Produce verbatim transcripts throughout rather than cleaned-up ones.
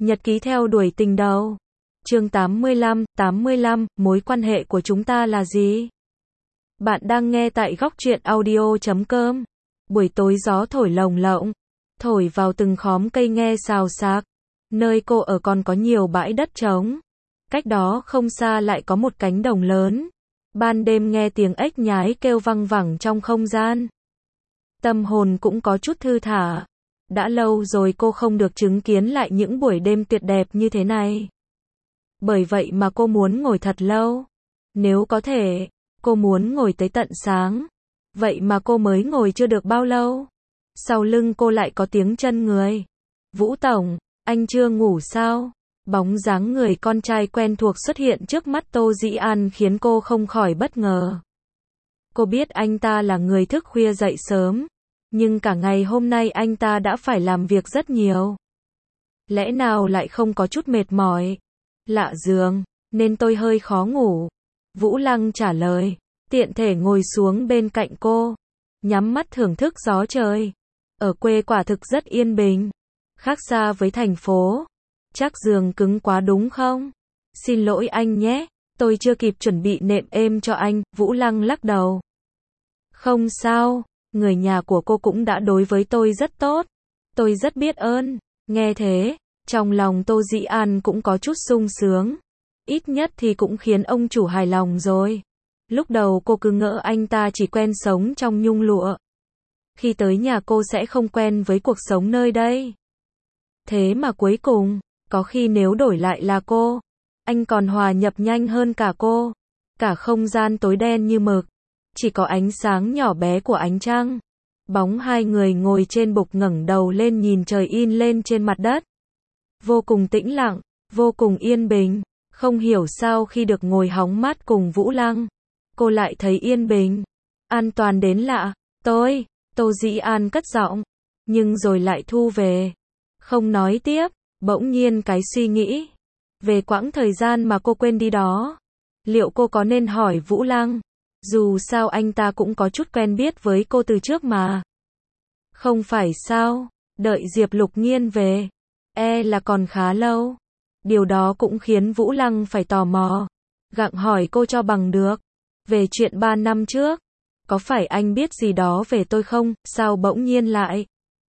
Nhật ký theo đuổi tình đầu. Chương tám mươi lăm, tám mươi lăm, mối quan hệ của chúng ta là gì? Bạn đang nghe tại góc truyện audio chấm com. Buổi tối gió thổi lồng lộng, thổi vào từng khóm cây nghe xào xạc. Nơi cô ở còn có nhiều bãi đất trống. Cách đó không xa lại có một cánh đồng lớn. Ban đêm nghe tiếng ếch nhái kêu văng vẳng trong không gian. Tâm hồn cũng có chút thư thả. Đã lâu rồi cô không được chứng kiến lại những buổi đêm tuyệt đẹp như thế này. Bởi vậy mà cô muốn ngồi thật lâu. Nếu có thể, cô muốn ngồi tới tận sáng. Vậy mà cô mới ngồi chưa được bao lâu. Sau lưng cô lại có tiếng chân người. Vũ Tổng, anh chưa ngủ sao? Bóng dáng người con trai quen thuộc xuất hiện trước mắt Tô Dĩ An khiến cô không khỏi bất ngờ. Cô biết anh ta là người thức khuya dậy sớm. Nhưng cả ngày hôm nay anh ta đã phải làm việc rất nhiều. Lẽ nào lại không có chút mệt mỏi? Lạ giường, nên tôi hơi khó ngủ. Vũ Lăng trả lời, tiện thể ngồi xuống bên cạnh cô. Nhắm mắt thưởng thức gió trời. Ở quê quả thực rất yên bình. Khác xa với thành phố. Chắc giường cứng quá đúng không? Xin lỗi anh nhé, tôi chưa kịp chuẩn bị nệm êm cho anh. Vũ Lăng lắc đầu. Không sao. Người nhà của cô cũng đã đối với tôi rất tốt. Tôi rất biết ơn. Nghe thế, trong lòng Tô Dĩ An cũng có chút sung sướng. Ít nhất thì cũng khiến ông chủ hài lòng rồi. Lúc đầu cô cứ ngỡ anh ta chỉ quen sống trong nhung lụa. Khi tới nhà cô sẽ không quen với cuộc sống nơi đây. Thế mà cuối cùng, có khi nếu đổi lại là cô, anh còn hòa nhập nhanh hơn cả cô. Cả không gian tối đen như mực. Chỉ có ánh sáng nhỏ bé của ánh trăng. Bóng hai người ngồi trên bục ngẩng đầu lên nhìn trời in lên trên mặt đất. Vô cùng tĩnh lặng, vô cùng yên bình. Không hiểu sao khi được ngồi hóng mát cùng Vũ Lăng, cô lại thấy yên bình, an toàn đến lạ. Tôi, Tô Dĩ An cất giọng, nhưng rồi lại thu về. Không nói tiếp, bỗng nhiên cái suy nghĩ. Về quãng thời gian mà cô quên đi đó. Liệu cô có nên hỏi Vũ Lăng? Dù sao anh ta cũng có chút quen biết với cô từ trước mà. Không phải sao, đợi Diệp Lục Nghiên về, e là còn khá lâu. Điều đó cũng khiến Vũ Lăng phải tò mò, gặng hỏi cô cho bằng được. Về chuyện ba năm trước, có phải anh biết gì đó về tôi không, sao bỗng nhiên lại?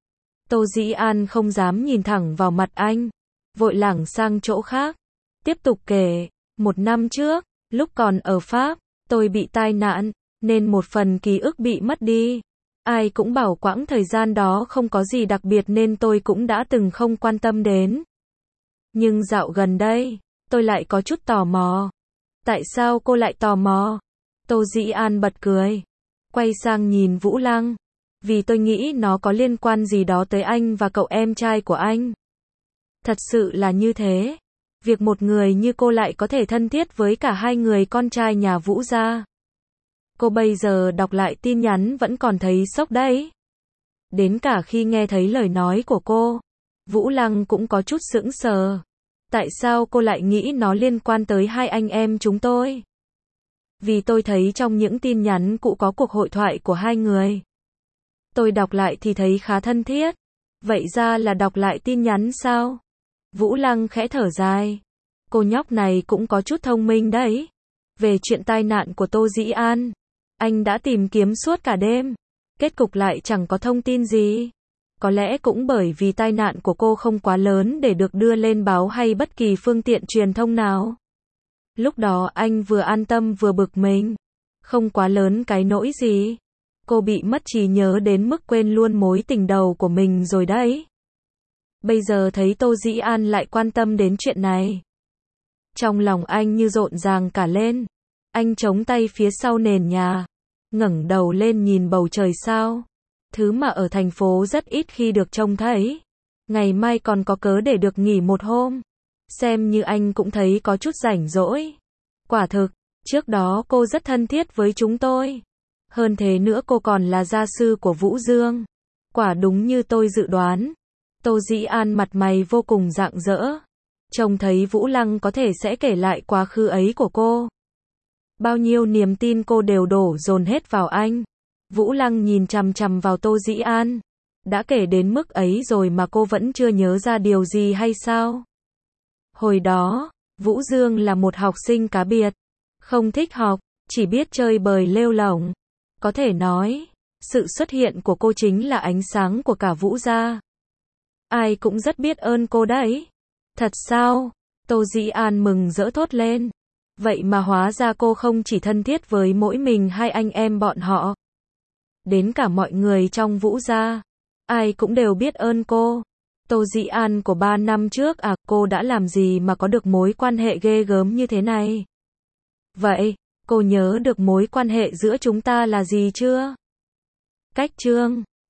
Tô Dĩ An không dám nhìn thẳng vào mặt anh, vội lảng sang chỗ khác. Tiếp tục kể, một năm trước, lúc còn ở Pháp, tôi bị tai nạn, nên một phần ký ức bị mất đi. Ai cũng bảo quãng thời gian đó không có gì đặc biệt nên tôi cũng đã từng không quan tâm đến. Nhưng dạo gần đây, tôi lại có chút tò mò. Tại sao cô lại tò mò? Tô Dĩ An bật cười. Quay sang nhìn Vũ Lăng. Vì tôi nghĩ nó có liên quan gì đó tới anh và cậu em trai của anh. Thật sự là như thế. Việc một người như cô lại có thể thân thiết với cả hai người con trai nhà Vũ gia. Cô bây giờ đọc lại tin nhắn vẫn còn thấy sốc đấy. Đến cả khi nghe thấy lời nói của cô, Vũ Lăng cũng có chút sững sờ. Tại sao cô lại nghĩ nó liên quan tới hai anh em chúng tôi? Vì tôi thấy trong những tin nhắn cũ có cuộc hội thoại của hai người. Tôi đọc lại thì thấy khá thân thiết. Vậy ra là đọc lại tin nhắn sao? Vũ Lăng khẽ thở dài. Cô nhóc này cũng có chút thông minh đấy. Về chuyện tai nạn của Tô Dĩ An, anh đã tìm kiếm suốt cả đêm. Kết cục lại chẳng có thông tin gì. Có lẽ cũng bởi vì tai nạn của cô không quá lớn để được đưa lên báo hay bất kỳ phương tiện truyền thông nào. Lúc đó anh vừa an tâm vừa bực mình. Không quá lớn cái nỗi gì. Cô bị mất trí nhớ đến mức quên luôn mối tình đầu của mình rồi đấy. Bây giờ thấy Tô Dĩ An lại quan tâm đến chuyện này. Trong lòng anh như rộn ràng cả lên. Anh chống tay phía sau nền nhà. Ngẩng đầu lên nhìn bầu trời sao. Thứ mà ở thành phố rất ít khi được trông thấy. Ngày mai còn có cớ để được nghỉ một hôm. Xem như anh cũng thấy có chút rảnh rỗi. Quả thực, trước đó cô rất thân thiết với chúng tôi. Hơn thế nữa cô còn là gia sư của Vũ Dương. Quả đúng như tôi dự đoán. Tô Dĩ An mặt mày vô cùng rạng rỡ. Trông thấy Vũ Lăng có thể sẽ kể lại quá khứ ấy của cô. Bao nhiêu niềm tin cô đều đổ dồn hết vào anh. Vũ Lăng nhìn chằm chằm vào Tô Dĩ An. Đã kể đến mức ấy rồi mà cô vẫn chưa nhớ ra điều gì hay sao? Hồi đó, Vũ Dương là một học sinh cá biệt, không thích học, chỉ biết chơi bời lêu lổng. Có thể nói, sự xuất hiện của cô chính là ánh sáng của cả Vũ gia. Ai cũng rất biết ơn cô đấy. Thật sao? Tô Dĩ An mừng rỡ thốt lên. Vậy mà hóa ra cô không chỉ thân thiết với mỗi mình hai anh em bọn họ. Đến cả mọi người trong Vũ gia, ai cũng đều biết ơn cô. Tô Dĩ An của ba năm trước à, cô đã làm gì mà có được mối quan hệ ghê gớm như thế này? Vậy, cô nhớ được mối quan hệ giữa chúng ta là gì chưa? Cách chương